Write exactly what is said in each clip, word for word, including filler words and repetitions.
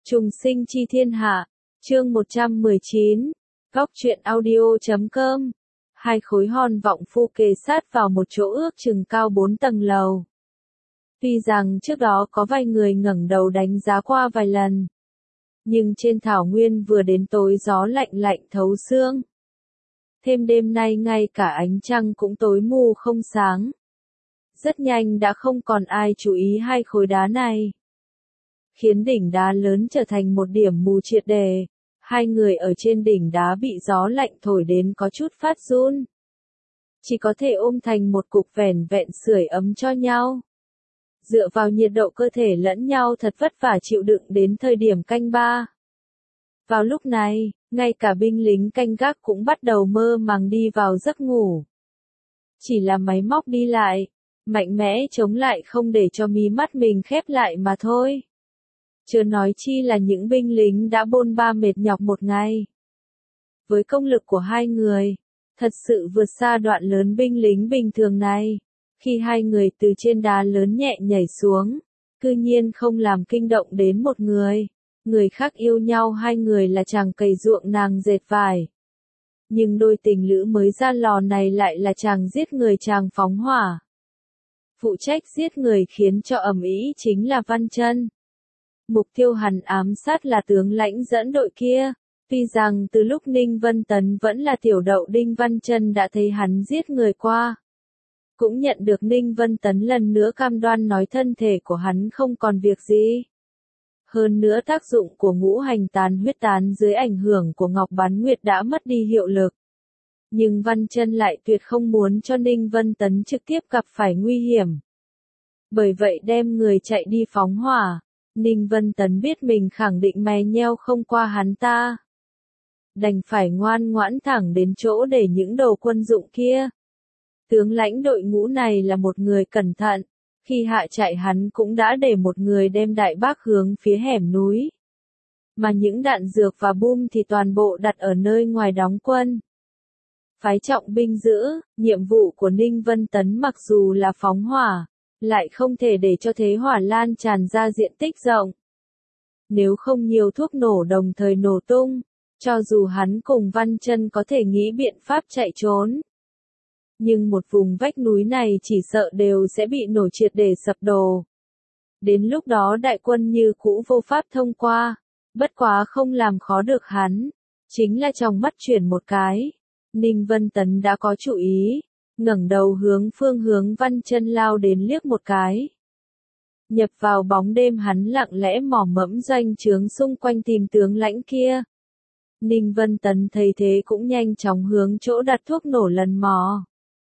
Trùng sinh chi thiên hạ, chương một trăm mười chín, góc truyện audio chấm com. Hai khối hòn vọng phu kề sát vào một chỗ ước chừng cao bốn tầng lầu. Tuy rằng trước đó có vài người ngẩng đầu đánh giá qua vài lần, nhưng trên thảo nguyên vừa đến tối gió lạnh lạnh thấu xương. Thêm đêm nay ngay cả ánh trăng cũng tối mù không sáng. Rất nhanh đã không còn ai chú ý hai khối đá này, khiến đỉnh đá lớn trở thành một điểm mù triệt để. Hai người ở trên đỉnh đá bị gió lạnh thổi đến có chút phát run, chỉ có thể ôm thành một cục vẻn vẹn sưởi ấm cho nhau. Dựa vào nhiệt độ cơ thể lẫn nhau thật vất vả chịu đựng đến thời điểm canh ba. Vào lúc này, ngay cả binh lính canh gác cũng bắt đầu mơ màng đi vào giấc ngủ. Chỉ là máy móc đi lại, mạnh mẽ chống lại không để cho mí mắt mình khép lại mà thôi. Chưa nói chi là những binh lính đã bôn ba mệt nhọc một ngày. Với công lực của hai người, thật sự vượt xa đoạn lớn binh lính bình thường này. Khi hai người từ trên đá lớn nhẹ nhảy xuống, cư nhiên không làm kinh động đến một người. Người khác yêu nhau hai người là chàng cày ruộng nàng dệt vải. Nhưng đôi tình lữ mới ra lò này lại là chàng giết người chàng phóng hỏa. Phụ trách giết người khiến cho ầm ĩ chính là Văn Chân. Mục tiêu hắn ám sát là tướng lãnh dẫn đội kia. Tuy rằng từ lúc Ninh Vân Tấn vẫn là tiểu đậu đinh, Văn Chân đã thấy hắn giết người qua. Cũng nhận được Ninh Vân Tấn lần nữa cam đoan nói thân thể của hắn không còn việc gì. Hơn nữa tác dụng của ngũ hành tán huyết tán dưới ảnh hưởng của Ngọc Bán Nguyệt đã mất đi hiệu lực. Nhưng Văn Chân lại tuyệt không muốn cho Ninh Vân Tấn trực tiếp gặp phải nguy hiểm. Bởi vậy đem người chạy đi phóng hỏa. Ninh Vân Tấn biết mình khẳng định mè nheo không qua hắn ta. Đành phải ngoan ngoãn thẳng đến chỗ để những đồ quân dụng kia. Tướng lãnh đội ngũ này là một người cẩn thận. Khi hạ chạy hắn cũng đã để một người đem đại bác hướng phía hẻm núi. Mà những đạn dược và bom thì toàn bộ đặt ở nơi ngoài đóng quân. Phái trọng binh giữ, nhiệm vụ của Ninh Vân Tấn mặc dù là phóng hỏa, lại không thể để cho thế hỏa lan tràn ra diện tích rộng. Nếu không nhiều thuốc nổ đồng thời nổ tung, cho dù hắn cùng Văn Chân có thể nghĩ biện pháp chạy trốn. Nhưng một vùng vách núi này chỉ sợ đều sẽ bị nổ triệt để sập đổ. Đến lúc đó đại quân như cũ vô pháp thông qua, bất quá không làm khó được hắn, chính là trong mắt chuyển một cái. Ninh Vân Tấn đã có chủ ý, ngẩng đầu hướng phương hướng Văn Chân lao đến liếc một cái. Nhập vào bóng đêm hắn lặng lẽ mò mẫm doanh trướng xung quanh tìm tướng lãnh kia. Ninh Vân Tấn thấy thế cũng nhanh chóng hướng chỗ đặt thuốc nổ lần mò.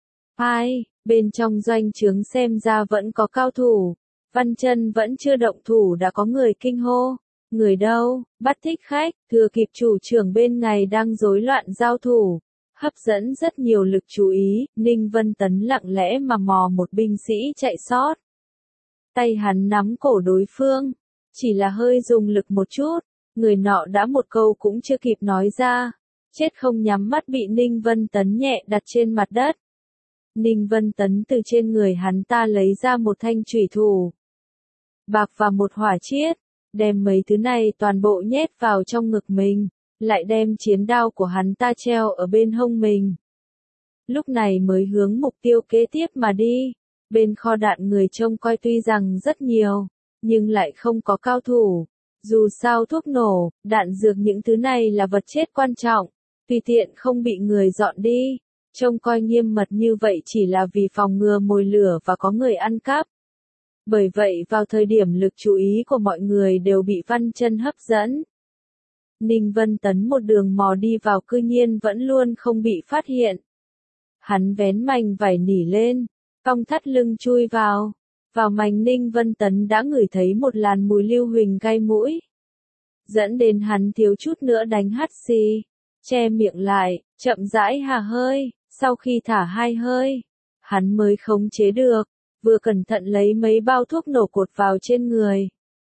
Ai, bên trong doanh trướng xem ra vẫn có cao thủ. Văn Chân vẫn chưa động thủ đã có người kinh hô. Người đâu, bắt thích khách, thừa kịp chủ trưởng bên ngày đang rối loạn giao thủ. Hấp dẫn rất nhiều lực chú ý, Ninh Vân Tấn lặng lẽ mà mò một binh sĩ chạy sót. Tay hắn nắm cổ đối phương, chỉ là hơi dùng lực một chút, người nọ đã một câu cũng chưa kịp nói ra, chết không nhắm mắt bị Ninh Vân Tấn nhẹ đặt trên mặt đất. Ninh Vân Tấn từ trên người hắn ta lấy ra một thanh chủy thủ, bạc và một hỏa chiết, đem mấy thứ này toàn bộ nhét vào trong ngực mình. Lại đem chiến đao của hắn ta treo ở bên hông mình. Lúc này mới hướng mục tiêu kế tiếp mà đi. Bên kho đạn người trông coi tuy rằng rất nhiều, nhưng lại không có cao thủ. Dù sao thuốc nổ, đạn dược những thứ này là vật chết quan trọng, tùy tiện không bị người dọn đi. Trông coi nghiêm mật như vậy chỉ là vì phòng ngừa mồi lửa và có người ăn cắp. Bởi vậy vào thời điểm lực chú ý của mọi người đều bị Văn Chân hấp dẫn. Ninh Vân Tấn một đường mò đi vào cư nhiên vẫn luôn không bị phát hiện. Hắn vén mành vải nỉ lên, cong thắt lưng chui vào. Vào mành Ninh Vân Tấn đã ngửi thấy một làn mùi lưu huỳnh cay mũi. Dẫn đến hắn thiếu chút nữa đánh hắt xì. Che miệng lại, chậm rãi hà hơi, sau khi thả hai hơi, hắn mới khống chế được, vừa cẩn thận lấy mấy bao thuốc nổ cột vào trên người.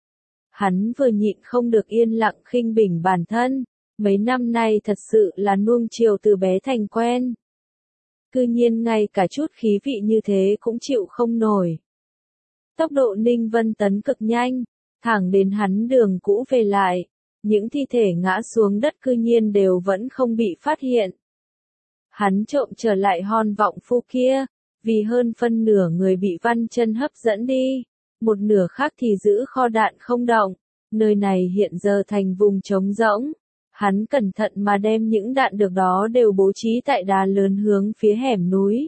Hắn vừa nhịn không được yên lặng khinh bỉnh bản thân, mấy năm nay thật sự là nuông chiều từ bé thành quen. Cư nhiên ngay cả chút khí vị như thế cũng chịu không nổi. Tốc độ Ninh Vân Tấn cực nhanh, thẳng đến hắn đường cũ về lại, những thi thể ngã xuống đất cư nhiên đều vẫn không bị phát hiện. Hắn trộm trở lại hòn vọng phu kia, vì hơn phân nửa người bị Văn Chân hấp dẫn đi, một nửa khác thì giữ kho đạn không động, nơi này hiện giờ thành vùng trống rỗng. Hắn cẩn thận mà đem những đạn được đó đều bố trí tại đá lớn hướng phía hẻm núi.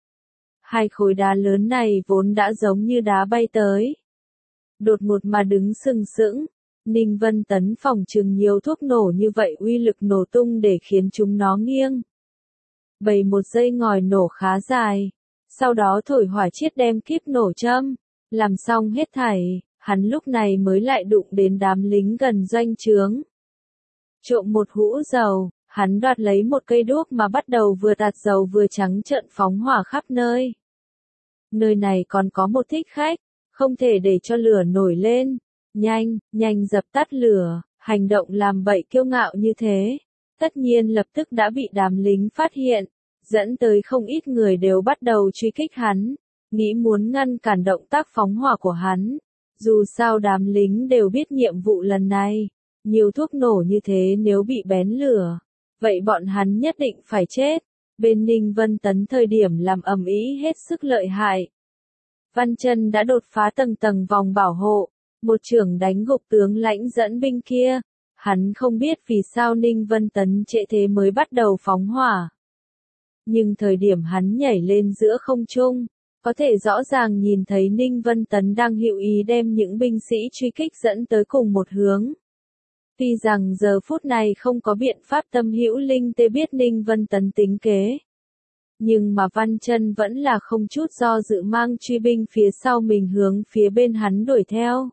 Hai khối đá lớn này vốn đã giống như đá bay tới. Đột ngột mà đứng sừng sững, Ninh Vân Tấn phòng chừng nhiều thuốc nổ như vậy uy lực nổ tung để khiến chúng nó nghiêng. Bầy một giây ngòi nổ khá dài, sau đó thổi hỏa chiết đem kíp nổ châm, làm xong hết thảy, hắn lúc này mới lại đụng đến đám lính gần doanh trướng. Trộm một hũ dầu, hắn đoạt lấy một cây đuốc mà bắt đầu vừa tạt dầu vừa trắng trợn phóng hỏa khắp nơi. Nơi này còn có một thích khách, không thể để cho lửa nổi lên, nhanh, nhanh dập tắt lửa, hành động làm bậy kiêu ngạo như thế, tất nhiên lập tức đã bị đám lính phát hiện, dẫn tới không ít người đều bắt đầu truy kích hắn, nghĩ muốn ngăn cản động tác phóng hỏa của hắn. Dù sao đám lính đều biết nhiệm vụ lần này, nhiều thuốc nổ như thế nếu bị bén lửa, vậy bọn hắn nhất định phải chết. Bên Ninh Vân Tấn thời điểm làm ầm ĩ hết sức lợi hại. Văn Chân đã đột phá tầng tầng vòng bảo hộ, một chưởng đánh gục tướng lãnh dẫn binh kia. Hắn không biết vì sao Ninh Vân Tấn trễ thế mới bắt đầu phóng hỏa. Nhưng thời điểm hắn nhảy lên giữa không trung, có thể rõ ràng nhìn thấy Ninh Vân Tấn đang hữu ý đem những binh sĩ truy kích dẫn tới cùng một hướng. Tuy rằng giờ phút này không có biện pháp tâm hữu linh tê biết Ninh Vân Tấn tính kế. Nhưng mà Văn Chân vẫn là không chút do dự mang truy binh phía sau mình hướng phía bên hắn đuổi theo.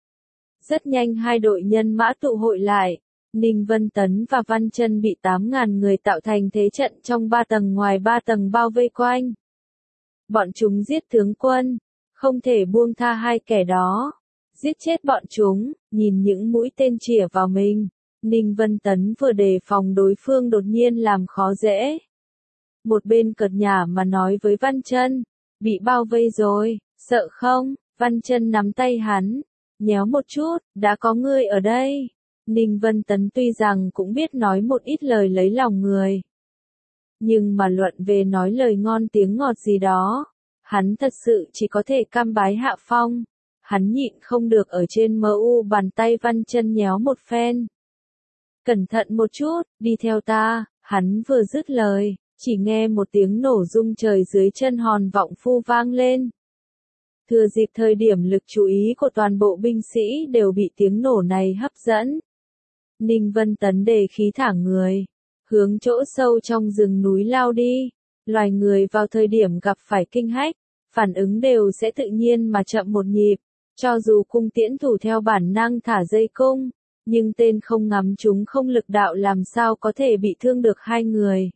Rất nhanh hai đội nhân mã tụ hội lại, Ninh Vân Tấn và Văn Chân bị tám ngàn người tạo thành thế trận trong ba tầng ngoài ba tầng bao vây quanh. Bọn chúng giết tướng quân, không thể buông tha hai kẻ đó. Giết chết bọn chúng, nhìn những mũi tên chĩa vào mình, Ninh Vân Tấn vừa đề phòng đối phương đột nhiên làm khó dễ. Một bên cợt nhả mà nói với Văn Chân, bị bao vây rồi, sợ không? Văn Chân nắm tay hắn, nhéo một chút, đã có ngươi ở đây. Ninh Vân Tấn tuy rằng cũng biết nói một ít lời lấy lòng người, nhưng mà luận về nói lời ngon tiếng ngọt gì đó, hắn thật sự chỉ có thể cam bái hạ phong. Hắn nhịn không được ở trên mờ u bàn tay Văn Chân nhéo một phen. Cẩn thận một chút, đi theo ta, hắn vừa dứt lời, chỉ nghe một tiếng nổ rung trời dưới chân hòn vọng phu vang lên. Thừa dịp thời điểm lực chú ý của toàn bộ binh sĩ đều bị tiếng nổ này hấp dẫn. Ninh Vân Tấn đề khí thả người, hướng chỗ sâu trong rừng núi lao đi. Loài người vào thời điểm gặp phải kinh hách, phản ứng đều sẽ tự nhiên mà chậm một nhịp. Cho dù cung tiễn thủ theo bản năng thả dây cung, nhưng tên không ngắm chúng không lực đạo làm sao có thể bị thương được hai người.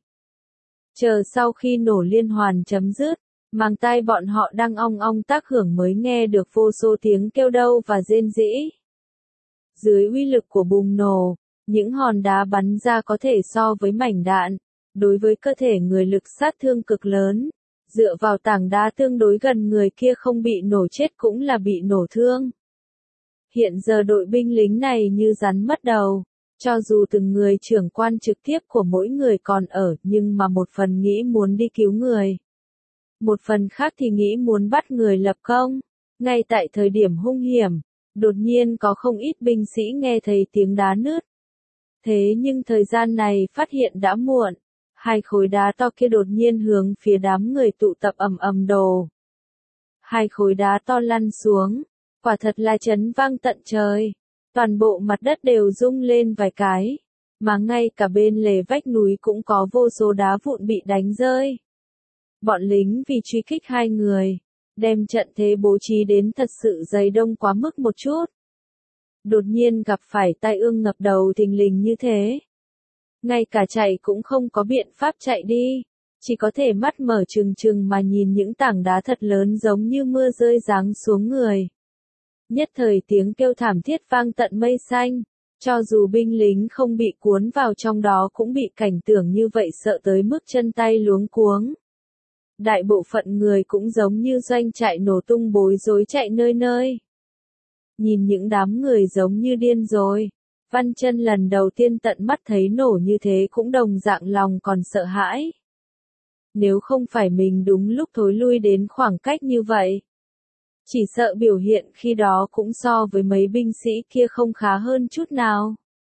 Chờ sau khi nổ liên hoàn chấm dứt, màng tai bọn họ đang ong ong tác hưởng mới nghe được vô số tiếng kêu đau và rên rỉ. Dưới uy lực của bùng nổ, những hòn đá bắn ra có thể so với mảnh đạn, đối với cơ thể người lực sát thương cực lớn. Dựa vào tảng đá tương đối gần người kia không bị nổ chết cũng là bị nổ thương. Hiện giờ đội binh lính này như rắn mất đầu, cho dù từng người trưởng quan trực tiếp của mỗi người còn ở nhưng mà một phần nghĩ muốn đi cứu người. Một phần khác thì nghĩ muốn bắt người lập công. Ngay tại thời điểm hung hiểm, đột nhiên có không ít binh sĩ nghe thấy tiếng đá nứt. Thế nhưng thời gian này phát hiện đã muộn. Hai khối đá to kia đột nhiên hướng phía đám người tụ tập ầm ầm đổ. Hai khối đá to lăn xuống, quả thật là chấn vang tận trời. Toàn bộ mặt đất đều rung lên vài cái, mà ngay cả bên lề vách núi cũng có vô số đá vụn bị đánh rơi. Bọn lính vì truy kích hai người, đem trận thế bố trí đến thật sự dày đông quá mức một chút. Đột nhiên gặp phải tai ương ngập đầu thình lình như thế. Ngay cả chạy cũng không có biện pháp chạy đi, chỉ có thể mắt mở trừng trừng mà nhìn những tảng đá thật lớn giống như mưa rơi giáng xuống người. Nhất thời tiếng kêu thảm thiết vang tận mây xanh, cho dù binh lính không bị cuốn vào trong đó cũng bị cảnh tượng như vậy sợ tới mức chân tay luống cuống. Đại bộ phận người cũng giống như doanh trại nổ tung bối rối chạy nơi nơi. nhìn những đám người giống như điên rồi. Văn Chân lần đầu tiên tận mắt thấy nổ như thế cũng đồng dạng lòng còn sợ hãi. Nếu không phải mình đúng lúc thối lui đến khoảng cách như vậy, chỉ sợ biểu hiện khi đó cũng so với mấy binh sĩ kia không khá hơn chút nào.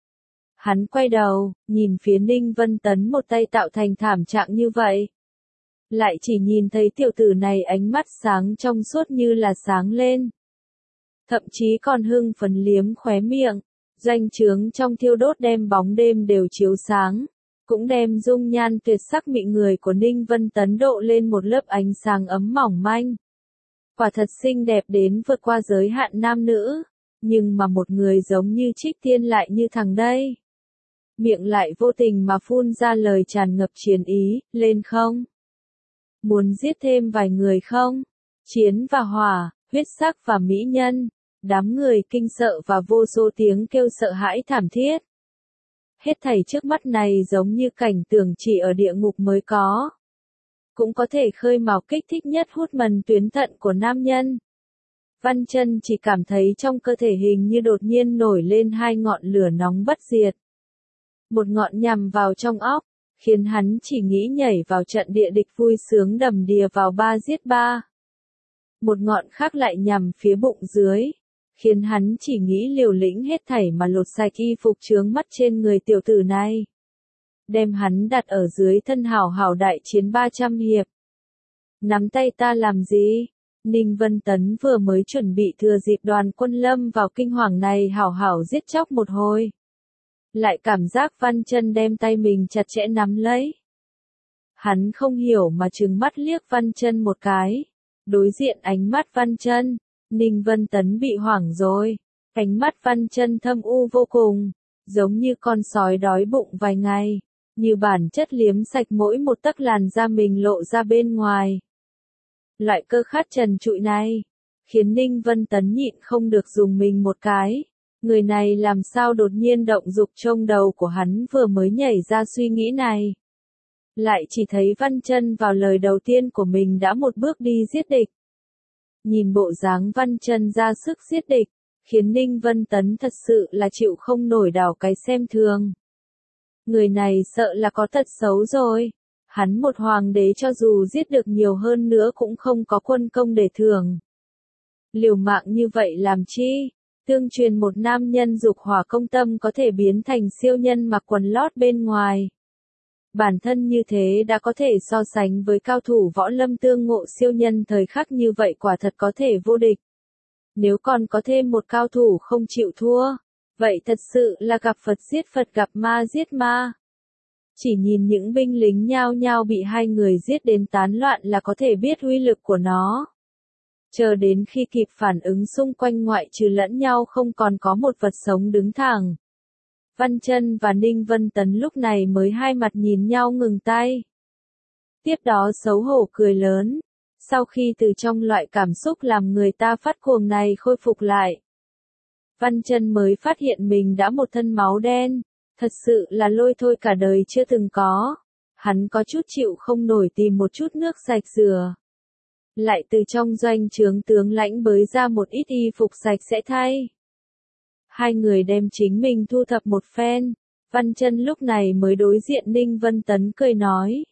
Hắn quay đầu, nhìn phía Ninh Vân Tấn một tay tạo thành thảm trạng như vậy. Lại chỉ nhìn thấy tiểu tử này ánh mắt sáng trong suốt như là sáng lên. Thậm chí còn hưng phấn liếm khóe miệng, doanh trướng trong thiêu đốt đem bóng đêm đều chiếu sáng, cũng đem dung nhan tuyệt sắc mị người của Ninh Vân Tấn độ lên một lớp ánh sáng ấm mỏng manh. Quả thật xinh đẹp đến vượt qua giới hạn nam nữ, nhưng mà một người giống như Trích Tiên lại như thằng đây. Miệng lại vô tình mà phun ra lời tràn ngập chiến ý, lên không? Muốn giết thêm vài người không? Chiến và hỏa, huyết sắc và mỹ nhân, đám người kinh sợ và vô số tiếng kêu sợ hãi thảm thiết. Hết thảy trước mắt này giống như cảnh tưởng chỉ ở địa ngục mới có. Cũng có thể khơi mào kích thích nhất hút mần tuyến thận của nam nhân. Văn Chân chỉ cảm thấy trong cơ thể hình như đột nhiên nổi lên hai ngọn lửa nóng bất diệt. Một ngọn nhằm vào trong óc, khiến hắn chỉ nghĩ nhảy vào trận địa địch vui sướng đầm đìa vào ba giết ba. Một ngọn khác lại nhằm phía bụng dưới, khiến hắn chỉ nghĩ liều lĩnh hết thảy mà lột sạch y phục chướng mắt trên người tiểu tử này. Đem hắn đặt ở dưới thân hảo hảo đại chiến ba trăm hiệp. Nắm tay ta làm gì? Ninh Vân Tấn vừa mới chuẩn bị thừa dịp đoàn quân lâm vào kinh hoàng này hảo hảo giết chóc một hồi. Lại cảm giác Văn Chân đem tay mình chặt chẽ nắm lấy. Hắn không hiểu mà trừng mắt liếc Văn Chân một cái. Đối diện ánh mắt Văn Chân, Ninh Vân Tấn bị hoảng rồi. Ánh mắt Văn Chân thâm u vô cùng, giống như con sói đói bụng vài ngày, như bản chất liếm sạch mỗi một tấc làn da mình lộ ra bên ngoài. Loại cơ khát trần trụi này, khiến Ninh Vân Tấn nhịn không được dùng mình một cái. Người này làm sao đột nhiên động dục trong đầu của hắn vừa mới nhảy ra suy nghĩ này. Lại chỉ thấy Văn Chân vào lời đầu tiên của mình đã một bước đi giết địch. Nhìn bộ dáng Văn Chân ra sức giết địch, khiến Ninh Vân Tấn thật sự là chịu không nổi đảo cái xem thường. Người này sợ là có tật xấu rồi. Hắn một hoàng đế cho dù giết được nhiều hơn nữa cũng không có quân công để thưởng. Liều mạng như vậy làm chi? Tương truyền một nam nhân dục hỏa công tâm có thể biến thành siêu nhân mặc quần lót bên ngoài. Bản thân như thế đã có thể so sánh với cao thủ võ lâm tương ngộ siêu nhân thời khắc như vậy quả thật có thể vô địch. Nếu còn có thêm một cao thủ không chịu thua, vậy thật sự là gặp Phật giết Phật gặp ma giết ma. Chỉ nhìn những binh lính nhao nhao bị hai người giết đến tán loạn là có thể biết uy lực của nó. Chờ đến khi kịp phản ứng xung quanh ngoại trừ lẫn nhau không còn có một vật sống đứng thẳng. Văn Chân và Ninh Vân Tấn lúc này mới hai mặt nhìn nhau ngừng tay. Tiếp đó xấu hổ cười lớn, sau khi từ trong loại cảm xúc làm người ta phát cuồng này khôi phục lại. Văn Chân mới phát hiện mình đã một thân máu đen, thật sự là lôi thôi cả đời chưa từng có. Hắn có chút chịu không nổi tìm một chút nước sạch rửa. Lại từ trong doanh trướng tướng lãnh bới ra một ít y phục sạch sẽ thay. Hai người đem chính mình thu thập một phen, Văn Chân lúc này mới đối diện Ninh Vân Tấn cười nói.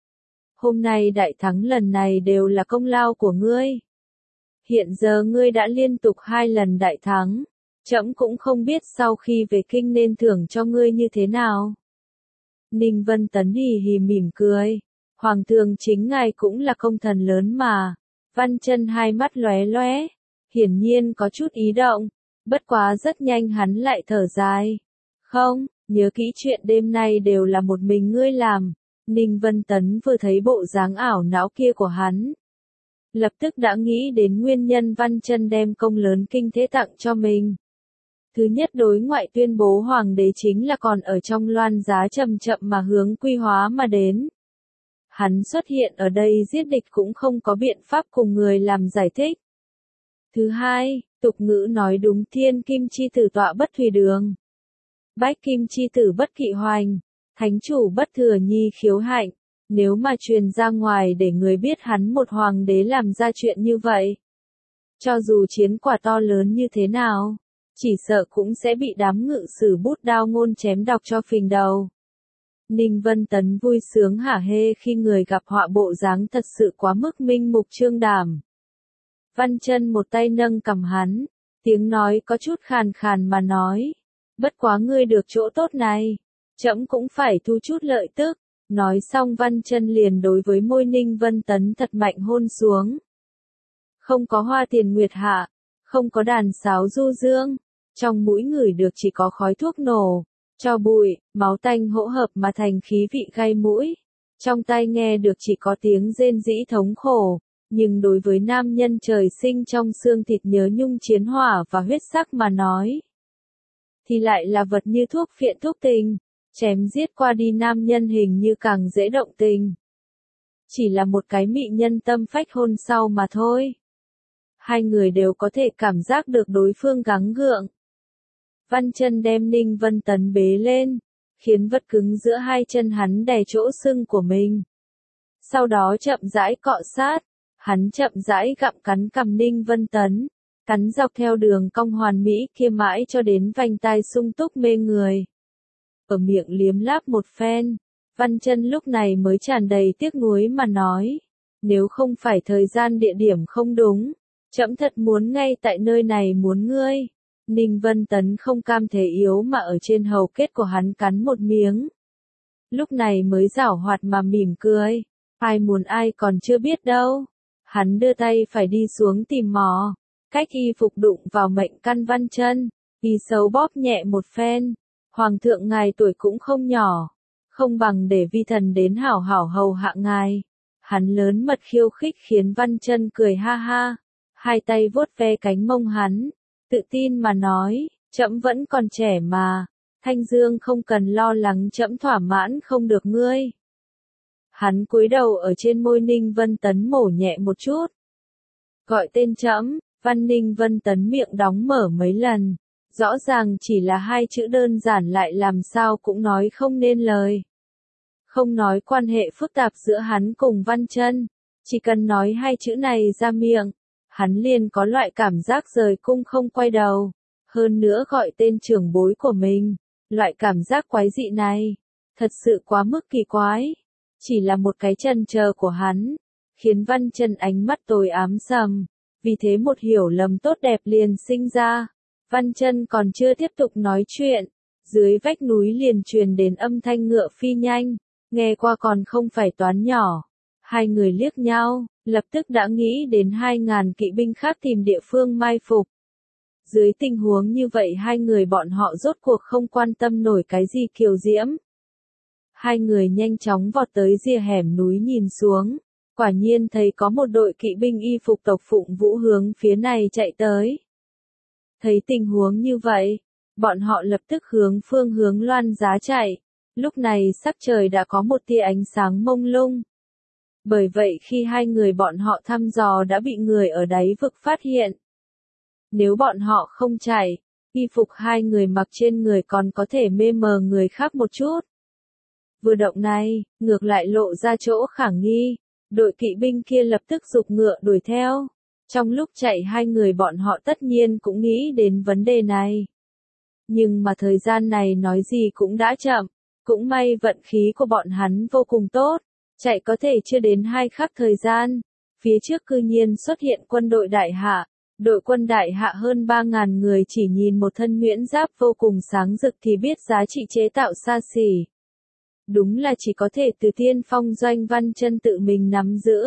Hôm nay đại thắng lần này đều là công lao của ngươi. Hiện giờ ngươi đã liên tục hai lần đại thắng, trẫm cũng không biết sau khi về kinh nên thưởng cho ngươi như thế nào. Ninh Vân Tấn hì hì mỉm cười. Hoàng thượng chính ngài cũng là công thần lớn mà. Văn Chân hai mắt lóe lóe, hiển nhiên có chút ý động, bất quá rất nhanh hắn lại thở dài. Không, nhớ kỹ chuyện đêm nay đều là một mình ngươi làm. Ninh Vân Tấn vừa thấy bộ dáng ảo não kia của hắn, lập tức đã nghĩ đến nguyên nhân Văn Chân đem công lớn kinh thế tặng cho mình. Thứ nhất đối ngoại tuyên bố hoàng đế chính là còn ở trong loan giá chậm chậm mà hướng quy hóa mà đến. Hắn xuất hiện ở đây giết địch cũng không có biện pháp cùng người làm giải thích. Thứ hai, tục ngữ nói đúng thiên kim chi tử tọa bất thủy đường. Bách kim chi tử bất kỵ hoành, thánh chủ bất thừa nhi khiếu hạnh. Nếu mà truyền ra ngoài để người biết hắn một hoàng đế làm ra chuyện như vậy, Cho dù chiến quả to lớn như thế nào, chỉ sợ cũng sẽ bị đám ngự sử bút đao ngôn chém đọc cho phình đầu. Ninh Vân Tấn vui sướng hả hê khi người gặp họa bộ dáng thật sự quá mức minh mục trương đảm. Văn Chân một tay nâng cầm hắn, tiếng nói có chút khàn khàn mà nói, bất quá ngươi được chỗ tốt này, trẫm cũng phải thu chút lợi tức. Nói xong Văn Chân liền đối với môi Ninh Vân Tấn thật mạnh hôn xuống. Không có hoa tiền nguyệt hạ, không có đàn sáo du dương, trong mũi người được chỉ có khói thuốc nổ, tro bụi, máu tanh hỗn hợp mà thành khí vị gai mũi. Trong tai nghe được chỉ có tiếng rên rỉ thống khổ, nhưng đối với nam nhân trời sinh trong xương thịt nhớ nhung chiến hỏa và huyết sắc mà nói, thì lại là vật như thuốc phiện thuốc tình, chém giết qua đi nam nhân hình như càng dễ động tình. Chỉ là một cái mị nhân tâm phách hôn sau mà thôi. Hai người đều có thể cảm giác được đối phương gắng gượng. Văn Chân đem Ninh Vân Tấn bế lên, khiến vật cứng giữa hai chân hắn đè chỗ sưng của mình. Sau đó chậm rãi cọ sát, hắn chậm rãi gặm cắn cằm Ninh Vân Tấn, cắn dọc theo đường cong hoàn mỹ kia mãi cho đến vành tai sung túc mê người. Ở miệng liếm láp một phen, Văn Chân lúc này mới tràn đầy tiếc nuối mà nói, nếu không phải thời gian địa điểm không đúng, trẫm thật muốn ngay tại nơi này muốn ngươi. Ninh Vân Tấn không cam thể yếu mà ở trên hầu kết của hắn cắn một miếng. Lúc này mới giảo hoạt mà mỉm cười, ai muốn ai còn chưa biết đâu. Hắn đưa tay phải đi xuống tìm mò, cách y phục đụng vào mệnh căn Văn Chân, y xấu bóp nhẹ một phen. Hoàng thượng ngài tuổi cũng không nhỏ, không bằng để vi thần đến hảo hảo hầu hạ ngài. Hắn lớn mật khiêu khích khiến Văn Chân cười ha ha, hai tay vuốt ve cánh mông hắn, tự tin mà nói, trẫm vẫn còn trẻ mà, Thanh Dương không cần lo lắng trẫm thỏa mãn không được ngươi. Hắn cúi đầu ở trên môi Ninh Vân Tấn mổ nhẹ một chút. Gọi tên trẫm, Văn Ninh Vân Tấn miệng đóng mở mấy lần. Rõ ràng chỉ là hai chữ đơn giản lại làm sao cũng nói không nên lời. Không nói quan hệ phức tạp giữa hắn cùng Văn Chân, chỉ cần nói hai chữ này ra miệng, hắn liền có loại cảm giác rời cung không quay đầu. Hơn nữa gọi tên trưởng bối của mình, loại cảm giác quái dị này, thật sự quá mức kỳ quái. Chỉ là một cái chần chờ của hắn, khiến Văn Chân ánh mắt tối ám sầm, vì thế một hiểu lầm tốt đẹp liền sinh ra. Văn Chân còn chưa tiếp tục nói chuyện, dưới vách núi liền truyền đến âm thanh ngựa phi nhanh, nghe qua còn không phải toán nhỏ. Hai người liếc nhau, lập tức đã nghĩ đến hai ngàn kỵ binh khác tìm địa phương mai phục. Dưới tình huống như vậy hai người bọn họ rốt cuộc không quan tâm nổi cái gì kiều diễm. Hai người nhanh chóng vọt tới rìa hẻm núi nhìn xuống, quả nhiên thấy có một đội kỵ binh y phục tộc Phụng Vũ hướng phía này chạy tới. Thấy tình huống như vậy, bọn họ lập tức hướng phương hướng Loan Giá chạy. Lúc này sắc trời đã có một tia ánh sáng mông lung. Bởi vậy khi hai người bọn họ thăm dò đã bị người ở đáy vực phát hiện. Nếu bọn họ không chạy, y phục hai người mặc trên người còn có thể mê mờ người khác một chút. Vừa động này, ngược lại lộ ra chỗ khả nghi, đội kỵ binh kia lập tức giục ngựa đuổi theo. Trong lúc chạy hai người bọn họ tất nhiên cũng nghĩ đến vấn đề này. Nhưng mà thời gian này nói gì cũng đã chậm, cũng may vận khí của bọn hắn vô cùng tốt, chạy có thể chưa đến hai khắc thời gian. Phía trước cư nhiên xuất hiện quân đội đại hạ, đội quân đại hạ hơn ba ngàn người chỉ nhìn một thân nhuyễn giáp vô cùng sáng rực thì biết giá trị chế tạo xa xỉ. Đúng là chỉ có thể từ tiên phong doanh Văn Chân tự mình nắm giữ.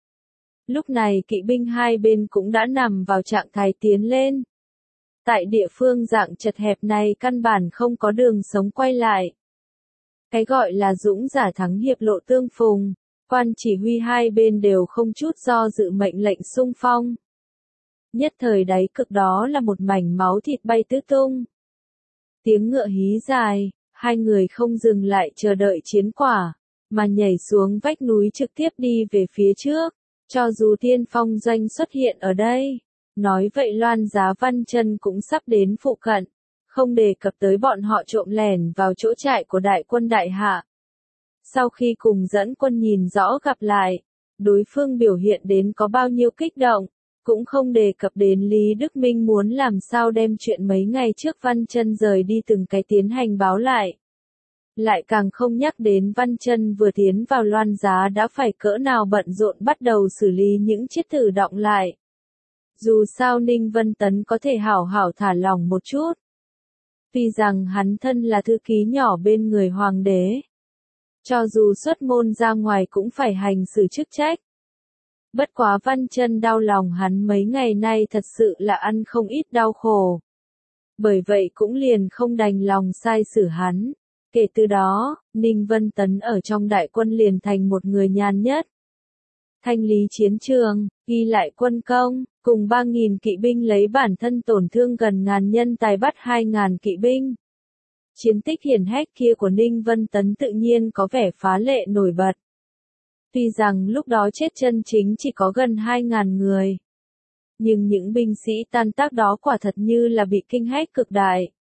Lúc này kỵ binh hai bên cũng đã nằm vào trạng thái tiến lên. Tại địa phương dạng chật hẹp này căn bản không có đường sống quay lại. Cái gọi là dũng giả thắng hiệp lộ tương phùng, quan chỉ huy hai bên đều không chút do dự mệnh lệnh xung phong. Nhất thời đáy cực đó là một mảnh máu thịt bay tứ tung. Tiếng ngựa hí dài, hai người không dừng lại chờ đợi chiến quả, mà nhảy xuống vách núi trực tiếp đi về phía trước. Cho dù tiên phong doanh xuất hiện ở đây, nói vậy Loan Giá Văn Chân cũng sắp đến phụ cận, không đề cập tới bọn họ trộm lẻn vào chỗ trại của đại quân đại hạ. Sau khi cùng dẫn quân nhìn rõ gặp lại, đối phương biểu hiện đến có bao nhiêu kích động, Cũng không đề cập đến Lý Đức Minh muốn làm sao đem chuyện mấy ngày trước Văn Chân rời đi từng cái tiến hành báo lại. Lại càng không nhắc đến Văn Chân vừa tiến vào Loan Giá đã phải cỡ nào bận rộn bắt đầu xử lý những chiếc tử đọng lại. Dù sao Ninh Vân Tấn có thể hảo hảo thả lỏng một chút. Tuy rằng hắn thân là thư ký nhỏ bên người hoàng đế. Cho dù xuất môn ra ngoài cũng phải hành xử chức trách. Bất quá Văn Chân đau lòng hắn mấy ngày nay thật sự là ăn không ít đau khổ. Bởi vậy cũng liền không đành lòng sai xử hắn. Kể từ đó, Ninh Vân Tấn ở trong đại quân liền thành một người nhàn nhất. Thanh lý chiến trường, ghi lại quân công, cùng ba nghìn kỵ binh lấy bản thân tổn thương gần ngàn nhân tài bắt hai ngàn kỵ binh. Chiến tích hiển hách kia của Ninh Vân Tấn tự nhiên có vẻ phá lệ nổi bật. Tuy rằng lúc đó chết chân chính chỉ có gần hai ngàn người. Nhưng những binh sĩ tan tác đó quả thật như là bị kinh hách cực đại.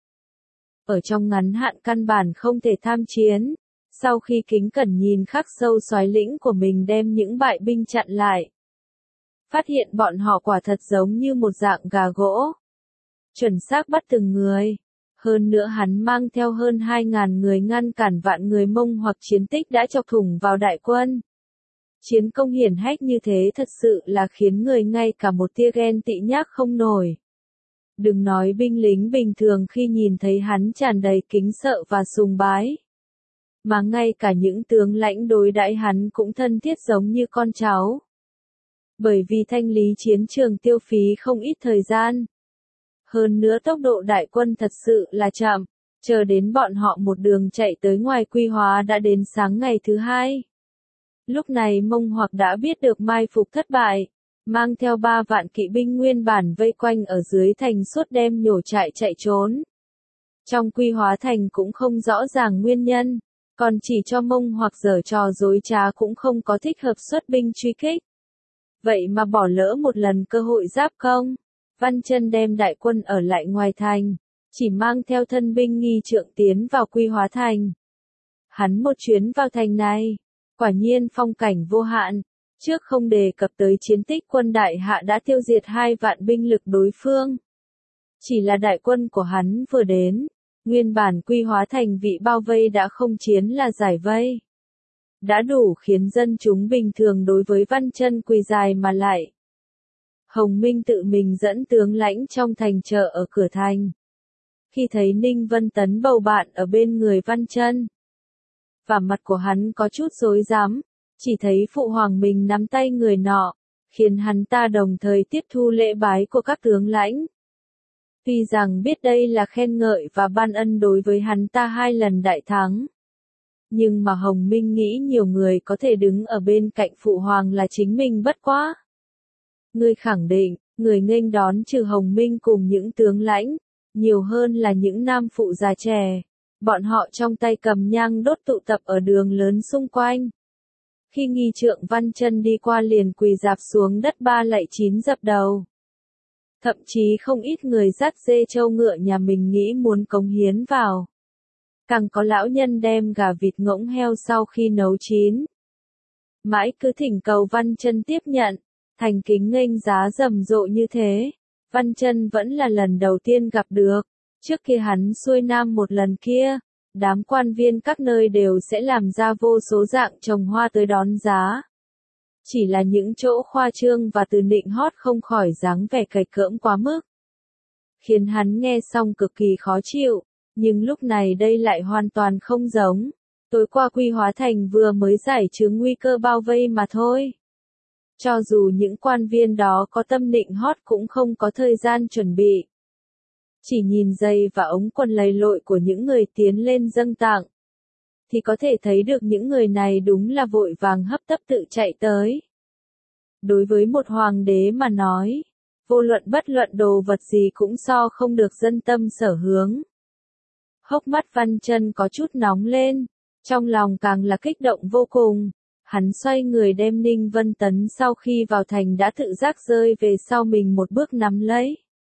Ở trong ngắn hạn căn bản không thể tham chiến. Sau khi kính cẩn nhìn khắc sâu soái lĩnh của mình đem những bại binh chặn lại. Phát hiện bọn họ quả thật giống như một dạng gà gỗ. Chuẩn xác bắt từng người. Hơn nữa hắn mang theo hơn hai ngàn người ngăn cản vạn người Mông hoặc chiến tích đã chọc thủng vào đại quân. Chiến công hiển hách như thế thật sự là khiến người ngay cả một tia ghen tị nhác không nổi. Đừng nói binh lính bình thường khi nhìn thấy hắn tràn đầy kính sợ và sùng bái. Mà ngay cả những tướng lãnh đối đãi hắn cũng thân thiết giống như con cháu. Bởi vì thanh lý chiến trường tiêu phí không ít thời gian. Hơn nữa tốc độ đại quân thật sự là chậm, chờ đến bọn họ một đường chạy tới ngoài Quy Hóa đã đến sáng ngày thứ hai. Lúc này Mông Hoặc đã biết được mai phục thất bại, mang theo ba vạn kỵ binh nguyên bản vây quanh ở dưới thành suốt đêm nhổ trại chạy trốn. Trong Quy Hóa thành cũng không rõ ràng nguyên nhân, còn chỉ cho Mông Hoặc giở trò dối trá cũng không có thích hợp xuất binh truy kích. Vậy mà bỏ lỡ một lần cơ hội giáp công. Văn Chân đem đại quân ở lại ngoài thành, chỉ mang theo thân binh nghi trượng tiến vào Quy Hóa thành. Hắn một chuyến vào thành này, quả nhiên phong cảnh vô hạn, trước không đề cập tới chiến tích quân đại hạ đã tiêu diệt hai vạn binh lực đối phương. Chỉ là đại quân của hắn vừa đến, nguyên bản Quy Hóa thành vị bao vây đã không chiến là giải vây. Đã đủ khiến dân chúng bình thường đối với Văn Chân quỳ dài mà lại. Hồng Minh tự mình dẫn tướng lãnh trong thành chờ ở cửa thành. Khi thấy Ninh Vân Tấn bầu bạn ở bên người Văn Chân, và mặt của hắn có chút rối rắm, chỉ thấy phụ hoàng mình nắm tay người nọ, khiến hắn ta đồng thời tiếp thu lễ bái của các tướng lãnh. Tuy rằng biết đây là khen ngợi và ban ân đối với hắn ta hai lần đại thắng. Nhưng mà Hồng Minh nghĩ nhiều người có thể đứng ở bên cạnh phụ hoàng là chính mình bất quá. Người khẳng định, người nghênh đón trừ Hồng Minh cùng những tướng lãnh, nhiều hơn là những nam phụ già trẻ. Bọn họ trong tay cầm nhang đốt tụ tập ở đường lớn xung quanh. Khi nghi trượng Văn Chân đi qua liền quỳ rạp xuống đất ba lạy chín dập đầu. Thậm chí không ít người dắt dê trâu ngựa nhà mình nghĩ muốn cống hiến vào. Càng có lão nhân đem gà vịt ngỗng heo sau khi nấu chín. Mãi cứ thỉnh cầu Văn Chân tiếp nhận, thành kính nghênh giá rầm rộ như thế. Văn Chân vẫn là lần đầu tiên gặp được. Trước khi hắn xuôi nam một lần kia, đám quan viên các nơi đều sẽ làm ra vô số dạng trồng hoa tới đón giá. Chỉ là những chỗ khoa trương và từ nịnh hót không khỏi dáng vẻ cày cỡm quá mức. Khiến hắn nghe xong cực kỳ khó chịu, nhưng lúc này đây lại hoàn toàn không giống. Tối qua Quy Hóa thành vừa mới giải trừ nguy cơ bao vây mà thôi. Cho dù những quan viên đó có tâm nịnh hót cũng không có thời gian chuẩn bị. Chỉ nhìn giày và ống quần lầy lội của những người tiến lên dâng tặng, thì có thể thấy được những người này đúng là vội vàng hấp tấp tự chạy tới. Đối với một hoàng đế mà nói, vô luận bất luận đồ vật gì cũng so không được dân tâm sở hướng. Hốc mắt Văn Chân có chút nóng lên, trong lòng càng là kích động vô cùng. Hắn xoay người đem Ninh Vân Tấn sau khi vào thành đã tự giác rơi về sau mình một bước nắm lấy.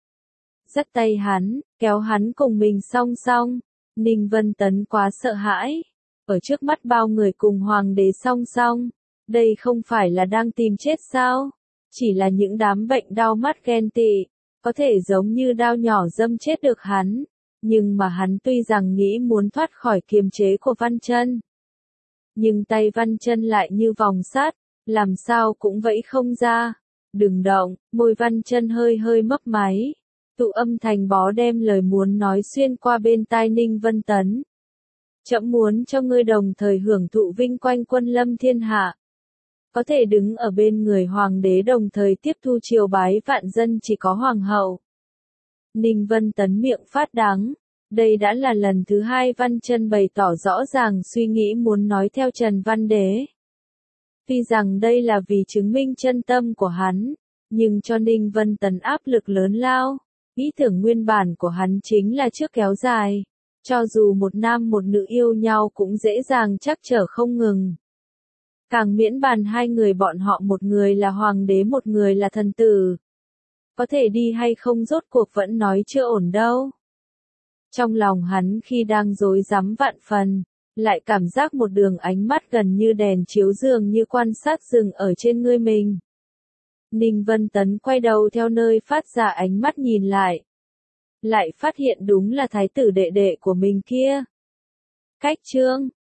Dắt tay hắn, kéo hắn cùng mình song song. Ninh Vân Tấn quá sợ hãi. Ở trước mắt bao người cùng hoàng đế song song. Đây không phải là đang tìm chết sao? chỉ là những đám bệnh đau mắt ghen tị, có thể giống như đao nhỏ dâm chết được hắn, nhưng mà hắn tuy rằng nghĩ muốn thoát khỏi kiềm chế của Văn Chân, nhưng tay Văn Chân lại như vòng sắt, làm sao cũng vẫy không ra. Đừng động, môi Văn Chân hơi hơi mấp máy, tụ âm thành bó đem lời muốn nói xuyên qua bên tai Ninh Vân Tấn. Trẫm muốn cho ngươi đồng thời hưởng thụ vinh quang quân lâm thiên hạ. Có thể đứng ở bên người hoàng đế đồng thời tiếp thu triều bái vạn dân chỉ có hoàng hậu. Ninh Vân Tấn miệng phát đắng. Đây đã là lần thứ hai Văn Chân bày tỏ rõ ràng suy nghĩ muốn nói theo Trần Văn Đế. Tuy rằng đây là vì chứng minh chân tâm của hắn, nhưng cho Ninh Vân Tấn áp lực lớn lao. Ý tưởng nguyên bản của hắn chính là trước kéo dài. Cho dù một nam một nữ yêu nhau cũng dễ dàng trắc trở không ngừng. Càng miễn bàn hai người bọn họ một người là hoàng đế một người là thần tử. Có thể đi hay không rốt cuộc vẫn nói chưa ổn đâu. Trong lòng hắn khi đang rối rắm vạn phần, lại cảm giác một đường ánh mắt gần như đèn chiếu dường như quan sát dừng ở trên người mình. Ninh Vân Tấn quay đầu theo nơi phát ra ánh mắt nhìn lại. Lại phát hiện đúng là thái tử đệ đệ của mình kia. Cách chương